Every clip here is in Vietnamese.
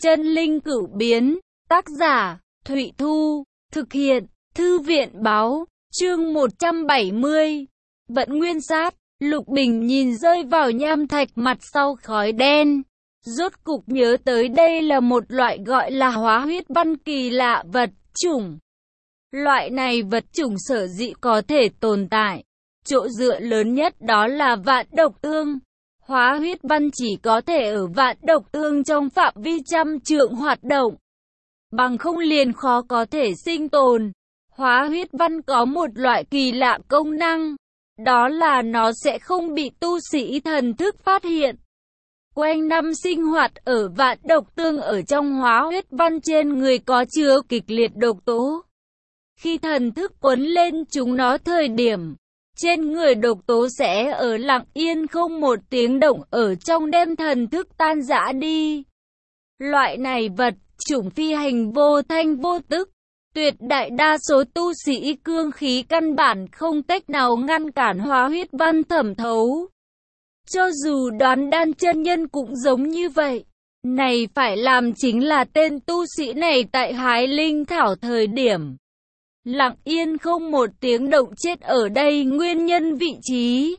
Chân linh cửu biến, tác giả, Thụy Thu, thực hiện, Thư viện báo, chương 170. Vận nguyên sát, Lục Bình nhìn rơi vào nham thạch mặt sau khói đen. Rốt cục nhớ tới đây là một loại gọi là hóa huyết văn kỳ lạ vật chủng. Loại này vật chủng sở dĩ có thể tồn tại. Chỗ dựa lớn nhất đó là vạn độc tương. Hóa huyết văn chỉ có thể ở vạn độc tương trong phạm vi trăm trượng hoạt động. Bằng không liền khó có thể sinh tồn. Hóa huyết văn có một loại kỳ lạ công năng. Đó là nó sẽ không bị tu sĩ thần thức phát hiện. Quanh năm sinh hoạt ở vạn độc tương ở trong hóa huyết văn trên người có chứa kịch liệt độc tố. Khi thần thức quấn lên chúng nó thời điểm, trên người độc tố sẽ ở lặng yên không một tiếng động ở trong đêm thần thức tan rã đi. Loại này vật chủng phi hành vô thanh vô tức, tuyệt đại đa số tu sĩ cương khí căn bản không cách nào ngăn cản hóa huyết văn thẩm thấu. Cho dù Đoán Đan chân nhân cũng giống như vậy. Này phải làm chính là tên tu sĩ này tại hái linh thảo thời điểm lặng yên không một tiếng động chết ở đây nguyên nhân vị trí.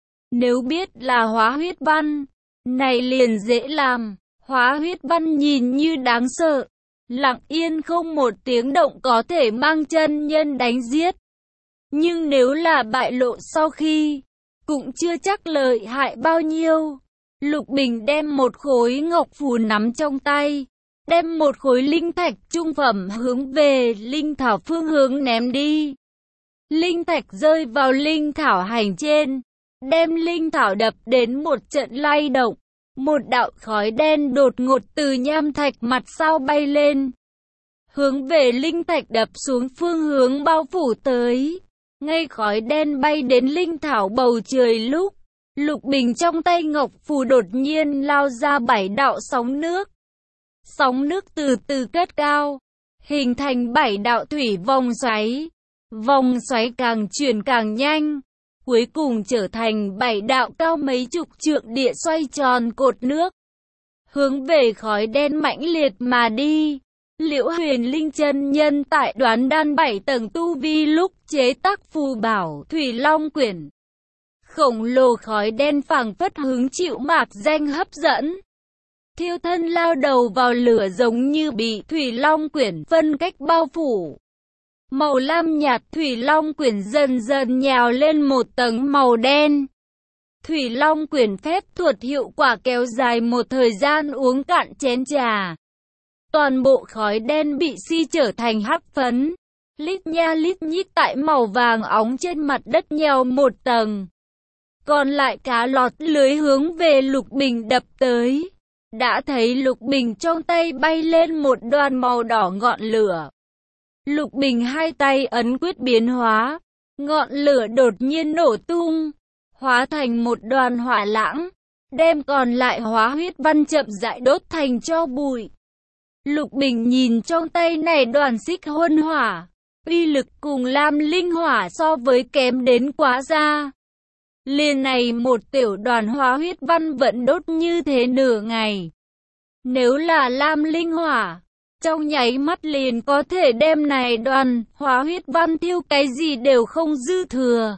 Nếu biết là hóa huyết văn, này liền dễ làm. Hóa huyết văn nhìn như đáng sợ, lặng yên không một tiếng động có thể mang chân nhân đánh giết. Nhưng nếu là bại lộ sau khi, cũng chưa chắc lợi hại bao nhiêu. Lục Bình đem một khối ngọc phù nắm trong tay, đem một khối linh thạch trung phẩm hướng về linh thảo phương hướng ném đi. Linh thạch rơi vào linh thảo hành trên, đem linh thảo đập đến một trận lay động. Một đạo khói đen đột ngột từ nham thạch mặt sau bay lên, hướng về linh thạch đập xuống phương hướng bao phủ tới. Ngay khói đen bay đến linh thảo bầu trời lúc, Lục Bình trong tay ngọc phù đột nhiên lao ra 7 đạo sóng nước. Sóng nước từ từ cất cao, hình thành 7 đạo thủy vòng xoáy. Vòng xoáy càng chuyển càng nhanh, cuối cùng trở thành 7 đạo cao mấy chục trượng địa xoay tròn cột nước, hướng về khói đen mãnh liệt mà đi. Liễu Huyền Linh chân nhân tại Đoán Đan 7 tầng tu vi lúc chế tác phù bảo Thủy Long Quyển. Khổng lồ khói đen phảng phất hứng chịu mạc danh hấp dẫn. Thiêu thân lao đầu vào lửa giống như bị Thủy Long Quyển phân cách bao phủ. Màu lam nhạt Thủy Long Quyển dần dần nhào lên một tầng màu đen. Thủy Long Quyển phép thuật hiệu quả kéo dài một thời gian uống cạn chén trà. Toàn bộ khói đen bị trở thành hắc phấn. Lít nha lít nhít tại màu vàng óng trên mặt đất nhèo một tầng. Còn lại cá lọt lưới hướng về Lục Bình đập tới. Đã thấy Lục Bình trong tay bay lên một đoàn màu đỏ ngọn lửa. Lục Bình hai tay ấn quyết biến hóa, ngọn lửa đột nhiên nổ tung, hóa thành một đoàn hỏa lãng, đem còn lại hóa huyết văn chậm rãi đốt thành tro bụi. Lục Bình nhìn trong tay này đoàn xích huân hỏa, uy lực cùng lam linh hỏa so với kém đến quá xa. Liền này một tiểu đoàn hóa huyết văn vẫn đốt như thế nửa ngày. Nếu là lam linh hỏa, trong nháy mắt liền có thể đem này đoàn hóa huyết văn thiêu cái gì đều không dư thừa.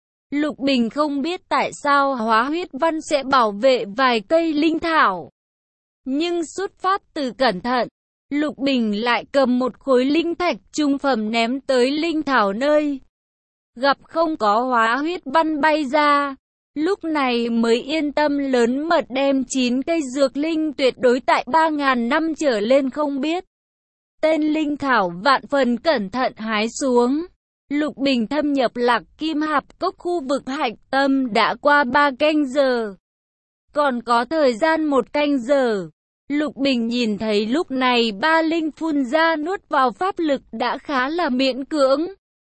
Lục Bình không biết tại sao hóa huyết văn sẽ bảo vệ vài cây linh thảo. Nhưng xuất phát từ cẩn thận, Lục Bình lại cầm một khối linh thạch trung phẩm ném tới linh thảo nơi. Gặp không có hóa huyết văn bay ra, lúc này mới yên tâm lớn mật đem 9 cây dược linh tuyệt đối tại 3.000 năm trở lên không biết tên linh thảo vạn phần cẩn thận hái xuống. Lục Bình thâm nhập Lạc Kim Hạp Cốc khu vực hạch tâm đã qua 3 canh giờ. Còn có thời gian 1 canh giờ. Lục Bình nhìn thấy lúc này ba linh phun ra nuốt vào pháp lực đã khá là miễn cưỡng.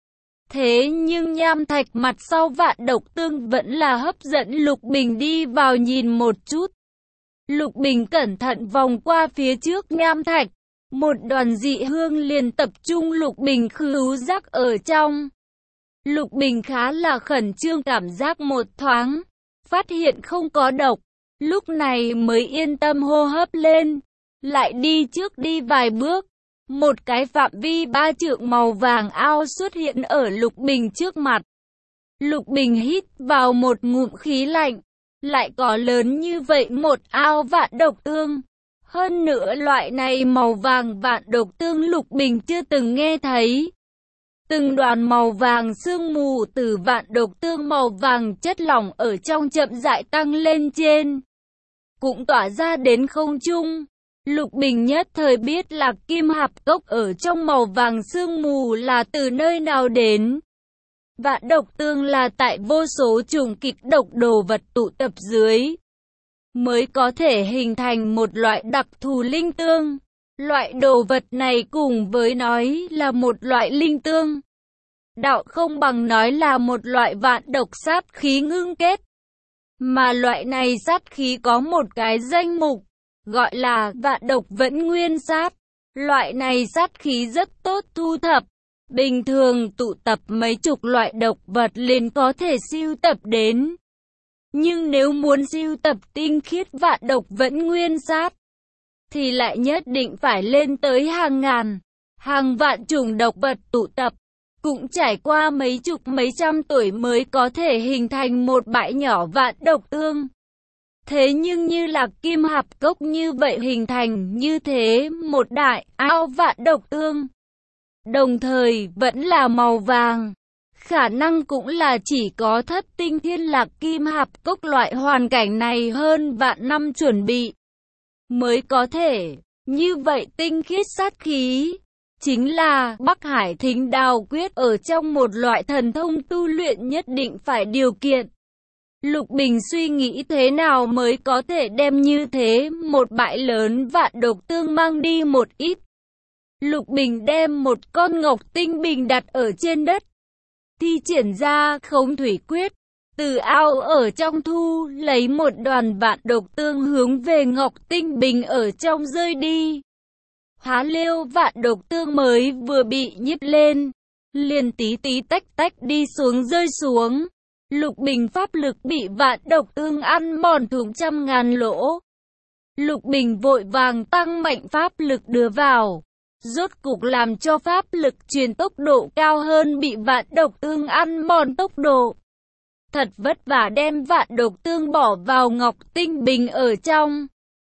Thế nhưng nham thạch mặt sau vạn độc tương vẫn là hấp dẫn Lục Bình đi vào nhìn một chút. Lục Bình cẩn thận vòng qua phía trước nham thạch. Một đoàn dị hương liền tập trung Lục Bình khứu giác ở trong. Lục Bình khá là khẩn trương cảm giác một thoáng, phát hiện không có độc. Lúc này mới yên tâm hô hấp lên. lại đi trước đi vài bước. Một cái phạm vi 3 trượng màu vàng ao xuất hiện ở Lục Bình trước mặt. Lục Bình hít vào một ngụm khí lạnh. Lại có lớn như vậy một ao vạn độc tương. Hơn nữa loại này màu vàng vạn độc tương Lục Bình chưa từng nghe thấy. Từng đoàn màu vàng sương mù từ vạn độc tương màu vàng chất lỏng ở trong chậm rãi tăng lên trên. Cũng tỏa ra đến không trung. Lục Bình nhất thời biết là kim hạp cốc ở trong màu vàng sương mù là từ nơi nào đến. Vạn độc tương là tại vô số chủng kịch độc đồ vật tụ tập dưới, mới có thể hình thành một loại đặc thù linh tương. Loại đồ vật này cùng với nói là một loại linh tương, đạo không bằng nói là một loại vạn độc sát khí ngưng kết. Mà loại này sát khí có một cái danh mục, gọi là vạn độc vẫn nguyên sát. Loại này sát khí rất tốt thu thập. Bình thường tụ tập mấy chục loại độc vật liền có thể sưu tập đến. Nhưng nếu muốn sưu tập tinh khiết vạn độc vẫn nguyên sát, thì lại nhất định phải lên tới hàng ngàn, hàng vạn chủng độc vật tụ tập. Cũng trải qua mấy chục mấy trăm tuổi mới có thể hình thành một bãi nhỏ vạn độc tương. Thế nhưng như là kim hạp cốc như vậy hình thành như thế một đại ao vạn độc tương, đồng thời vẫn là màu vàng. Khả năng cũng là chỉ có Thất Tinh Thiên Lạc kim hạp cốc loại hoàn cảnh này hơn vạn năm chuẩn bị mới có thể. Như vậy tinh khiết sát khí chính là Bắc Hải Thính Đào Quyết ở trong một loại thần thông tu luyện nhất định phải điều kiện. Lục Bình suy nghĩ thế nào mới có thể đem như thế một bãi lớn vạn độc tương mang đi một ít. Lục Bình đem một con ngọc tinh bình đặt ở trên đất, thi triển ra Khống Thủy Quyết, từ ao ở trong thu lấy một đoàn vạn độc tương hướng về ngọc tinh bình ở trong rơi đi. Há liêu vạn độc tương mới vừa bị nhíp lên, liền tí tí tách tách đi xuống rơi xuống. Lục Bình pháp lực bị vạn độc tương ăn mòn thủng trăm ngàn lỗ. Lục Bình vội vàng tăng mạnh pháp lực đưa vào, rốt cục làm cho pháp lực truyền tốc độ cao hơn bị vạn độc tương ăn mòn tốc độ. Thật vất vả đem vạn độc tương bỏ vào ngọc tinh bình ở trong.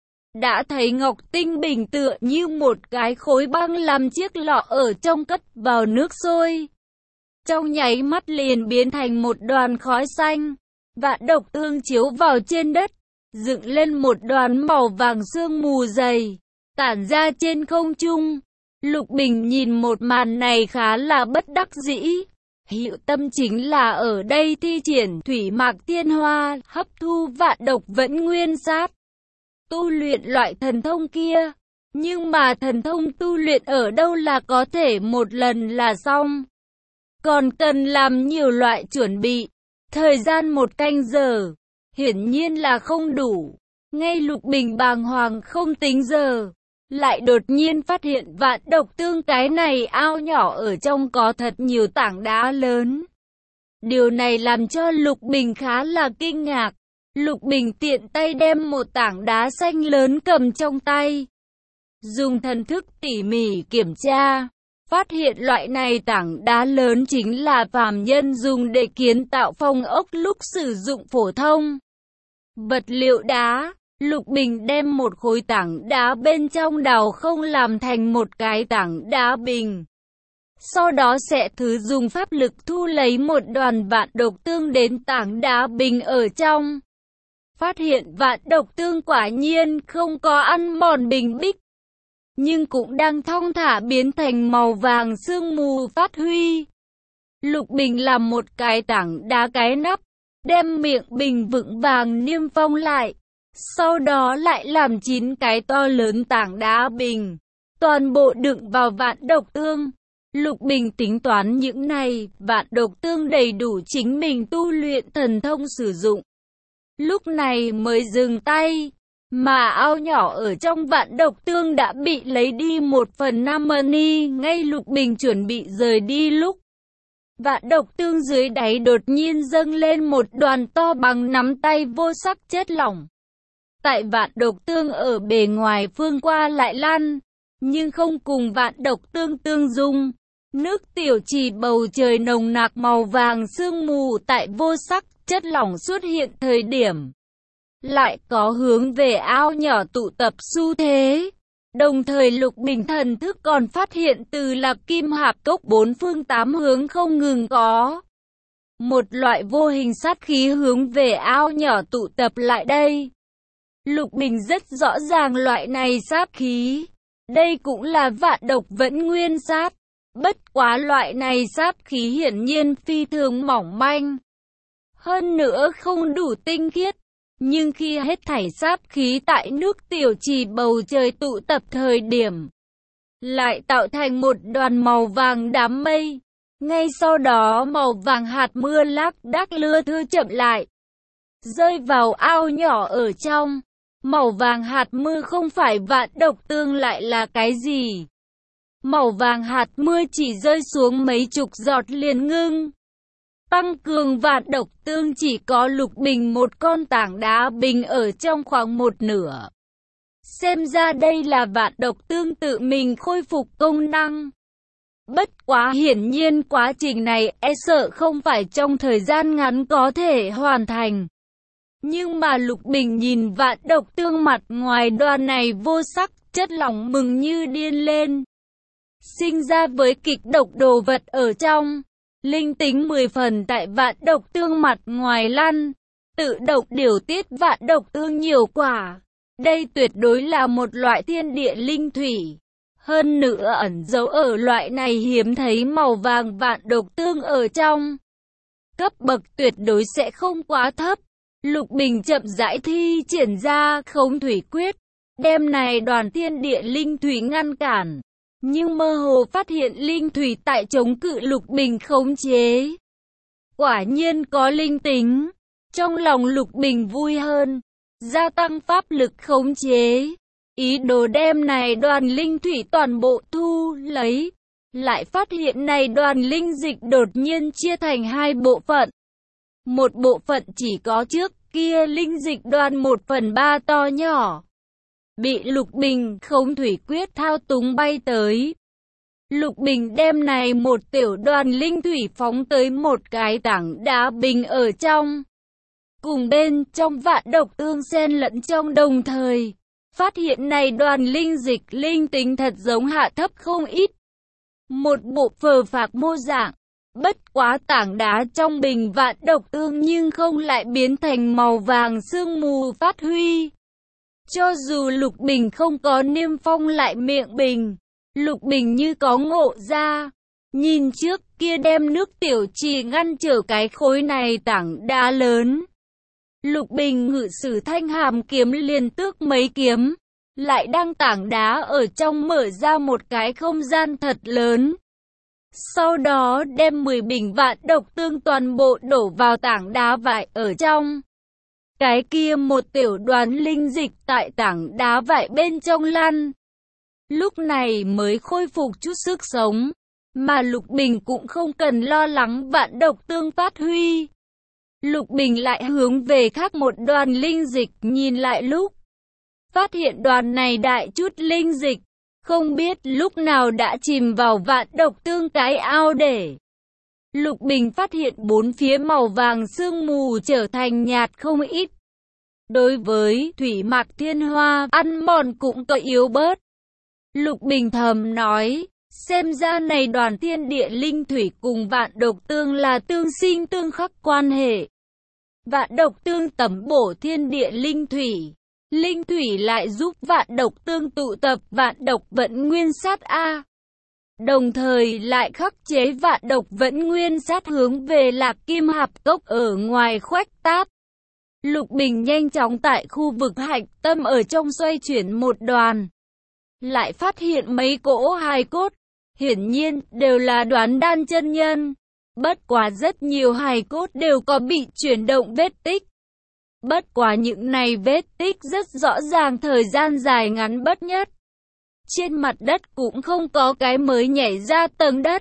Đã thấy ngọc tinh bình tựa như một cái khối băng làm chiếc lọ ở trong cất vào nước sôi. Trong nháy mắt liền biến thành một đoàn khói xanh. Vạn độc tương chiếu vào trên đất, dựng lên một đoàn màu vàng sương mù dày, tản ra trên không trung. Lục Bình nhìn một màn này khá là bất đắc dĩ. Hiệu tâm chính là ở đây thi triển thủy mạc thiên hoa, hấp thu vạn độc vẫn nguyên sát, tu luyện loại thần thông kia. Nhưng mà thần thông tu luyện ở đâu là có thể một lần là xong, còn cần làm nhiều loại chuẩn bị. Thời gian 1 canh giờ, hiển nhiên là không đủ. Ngay Lục Bình bàng hoàng không tính giờ, lại đột nhiên phát hiện vạn độc tương cái này ao nhỏ ở trong có thật nhiều tảng đá lớn. Điều này làm cho Lục Bình khá là kinh ngạc. Lục Bình tiện tay đem một tảng đá xanh lớn cầm trong tay, dùng thần thức tỉ mỉ kiểm tra, phát hiện loại này tảng đá lớn chính là phàm nhân dùng để kiến tạo phong ốc lúc sử dụng phổ thông vật liệu đá. Lục Bình đem một khối tảng đá bên trong đào không làm thành một cái tảng đá bình. Sau đó sẽ thử dùng pháp lực thu lấy một đoàn vạn độc tương đến tảng đá bình ở trong. Phát hiện vạn độc tương quả nhiên không có ăn mòn bình bích, nhưng cũng đang thong thả biến thành màu vàng sương mù phát huy. Lục Bình làm một cái tảng đá cái nắp, đem miệng bình vững vàng niêm phong lại. Sau đó lại làm 9 cái to lớn tảng đá bình, toàn bộ đựng vào vạn độc tương. Lục Bình tính toán những này, vạn độc tương đầy đủ chính mình tu luyện thần thông sử dụng. Lúc này mới dừng tay, mà ao nhỏ ở trong vạn độc tương đã bị lấy đi 1/5 mani. Ngay Lục Bình chuẩn bị rời đi lúc, vạn độc tương dưới đáy đột nhiên dâng lên một đoàn to bằng nắm tay vô sắc chất lỏng. tại vạn độc tương ở bề ngoài phương qua lại lăn, nhưng không cùng vạn độc tương tương dung. Nước tiểu trì bầu trời nồng nặc màu vàng sương mù tại vô sắc chất lỏng xuất hiện thời điểm. Lại có hướng về ao nhỏ tụ tập xu thế. Đồng thời Lục Bình thần thức còn phát hiện từ Lạc Kim Hạp Cốc bốn phương tám hướng không ngừng có một loại vô hình sát khí hướng về ao nhỏ tụ tập lại đây. Lục Bình rất rõ ràng loại này sát khí. Đây cũng là vạn độc vẫn nguyên sát. Bất quá loại này sát khí hiển nhiên phi thường mỏng manh. Hơn nữa không đủ tinh khiết. Nhưng khi hết thảy sát khí tại nước tiểu trì bầu trời tụ tập thời điểm, lại tạo thành một đoàn màu vàng đám mây. Ngay sau đó màu vàng hạt mưa lác đác lưa thưa chậm lại, rơi vào ao nhỏ ở trong. Màu vàng hạt mưa không phải vạn độc tương lại là cái gì? Màu vàng hạt mưa chỉ rơi xuống mấy chục giọt liền ngưng. Tăng cường vạn độc tương chỉ có Lục Bình một con tảng đá bình ở trong khoảng một nửa. Xem ra đây là vạn độc tương tự mình khôi phục công năng. Bất quá hiển nhiên quá trình này sợ không phải trong thời gian ngắn có thể hoàn thành. Nhưng mà Lục Bình nhìn vạn độc tương mặt ngoài đoàn này vô sắc chất lỏng mừng như điên lên. Sinh ra với kịch độc đồ vật ở trong. Linh tính 10 phần tại vạn độc tương mặt ngoài lăn. Tự độc điều tiết vạn độc tương nhiều quả. Đây tuyệt đối là một loại thiên địa linh thủy. Hơn nữa ẩn giấu ở loại này hiếm thấy màu vàng vạn độc tương ở trong. Cấp bậc tuyệt đối sẽ không quá thấp. Lục Bình chậm rãi thi triển ra Khống Thủy Quyết. Đem này đoàn thiên địa linh thủy ngăn cản. Nhưng mơ hồ phát hiện linh thủy tại chống cự Lục Bình khống chế. Quả nhiên có linh tính. Trong lòng Lục Bình vui hơn. Gia tăng pháp lực khống chế. Ý đồ đem này đoàn linh thủy toàn bộ thu lấy. Lại phát hiện này đoàn linh dịch đột nhiên chia thành hai bộ phận. Một bộ phận chỉ có trước kia linh dịch đoàn 1/3 to nhỏ. Bị Lục Bình Khống Thủy Quyết thao túng bay tới. Lục Bình đem này một tiểu đoàn linh thủy phóng tới một cái tảng đá bình ở trong. Cùng bên trong vạn độc tương xen lẫn trong đồng thời. Phát hiện này đoàn linh dịch linh tính thật giống hạ thấp không ít. Một bộ phờ phạc mô dạng. Bất quá tảng đá trong bình vạn độc tương nhưng không lại biến thành màu vàng sương mù phát huy. Cho dù Lục Bình không có niêm phong lại miệng bình, Lục Bình như có ngộ ra. Nhìn trước kia đem nước tiểu trì ngăn trở cái khối này tảng đá lớn. Lục Bình ngự sử thanh hàm kiếm liền tước mấy kiếm. Lại đang tảng đá ở trong mở ra một cái không gian thật lớn. Sau đó đem 10 bình vạn độc tương toàn bộ đổ vào tảng đá vải ở trong. Cái kia một tiểu đoàn linh dịch tại tảng đá vải bên trong lăn. Lúc này mới khôi phục chút sức sống. Mà Lục Bình cũng không cần lo lắng vạn độc tương phát huy. Lục Bình lại hướng về khác một đoàn linh dịch nhìn lại lúc. Phát hiện đoàn này đại chút linh dịch. Không biết lúc nào đã chìm vào vạn độc tương cái ao để. Lục Bình phát hiện bốn phía màu vàng sương mù trở thành nhạt không ít. Đối với thủy mạc thiên hoa, ăn mòn cũng có yếu bớt. Lục Bình thầm nói, xem ra này đoàn thiên địa linh thủy cùng vạn độc tương là tương sinh tương khắc quan hệ. Vạn độc tương tẩm bổ thiên địa linh thủy. Linh thủy lại giúp vạn độc tương tụ tập vạn độc vẫn nguyên sát A. Đồng thời lại khắc chế vạn độc vẫn nguyên sát hướng về Lạc Kim Hạp Cốc ở ngoài khuếch tát. Lục Bình nhanh chóng tại khu vực hạch tâm ở trong xoay chuyển một đoàn. Lại phát hiện mấy cỗ hài cốt. Hiển nhiên đều là Đoán Đan chân nhân. Bất quá rất nhiều hài cốt đều có bị chuyển động vết tích. Bất quá những này vết tích rất rõ ràng thời gian dài ngắn bất nhất. Trên mặt đất cũng không có cái mới nhảy ra tầng đất.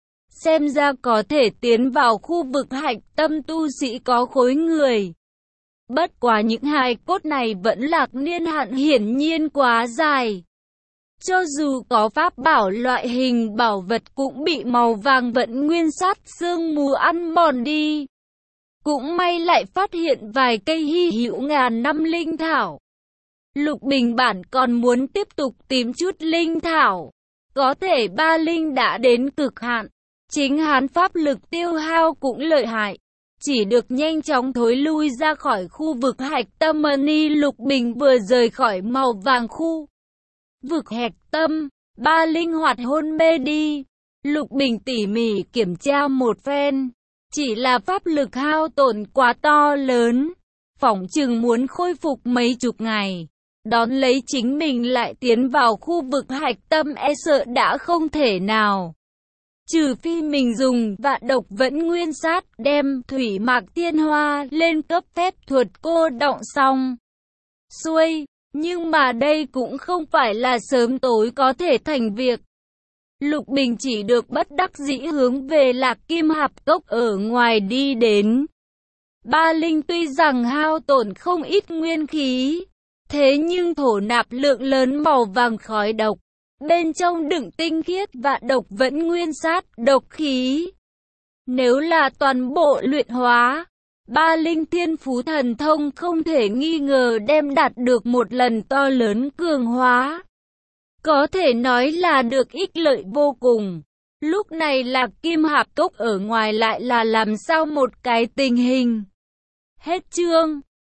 Xem ra có thể tiến vào khu vực hạch tâm tu sĩ có khối người. Bất quá những hài cốt này vẫn lạc niên hạn hiển nhiên quá dài. Cho dù có pháp bảo loại hình bảo vật cũng bị màu vàng vận nguyên sát sương mù ăn mòn đi. Cũng may lại phát hiện vài cây hy hữu ngàn năm linh thảo. Lục Bình bản còn muốn tiếp tục tìm chút linh thảo. Có thể ba linh đã đến cực hạn. Chính hắn pháp lực tiêu hao cũng lợi hại. Chỉ được nhanh chóng thối lui ra khỏi khu vực hạch tâm ni. Lục Bình vừa rời khỏi màu vàng khu vực hạch tâm, ba linh hoạt hôn mê đi. Lục Bình tỉ mỉ kiểm tra một phen. Chỉ là pháp lực hao tổn quá to lớn. Phỏng chừng muốn khôi phục mấy chục ngày. Đón lấy chính mình lại tiến vào khu vực hạch tâm e sợ đã không thể nào. Trừ phi mình dùng vạn độc vẫn nguyên sát đem thủy mạc tiên hoa lên cấp phép thuật cô đọng xong xuôi. Nhưng mà đây cũng không phải là sớm tối có thể thành việc. Lục Bình chỉ được bất đắc dĩ hướng về Lạc Kim Hạp Cốc ở ngoài đi đến. Ba linh tuy rằng hao tổn không ít nguyên khí, thế nhưng thổ nạp lượng lớn màu vàng khói độc. Bên trong đựng tinh khiết và độc vẫn nguyên sát độc khí. Nếu là toàn bộ luyện hóa, ba linh thiên phú thần thông không thể nghi ngờ đem đạt được một lần to lớn cường hóa. Có thể nói là được ích lợi vô cùng. Lúc này Lạc Kim Hạp Cốc ở ngoài lại là làm sao một cái tình hình. Hết chương.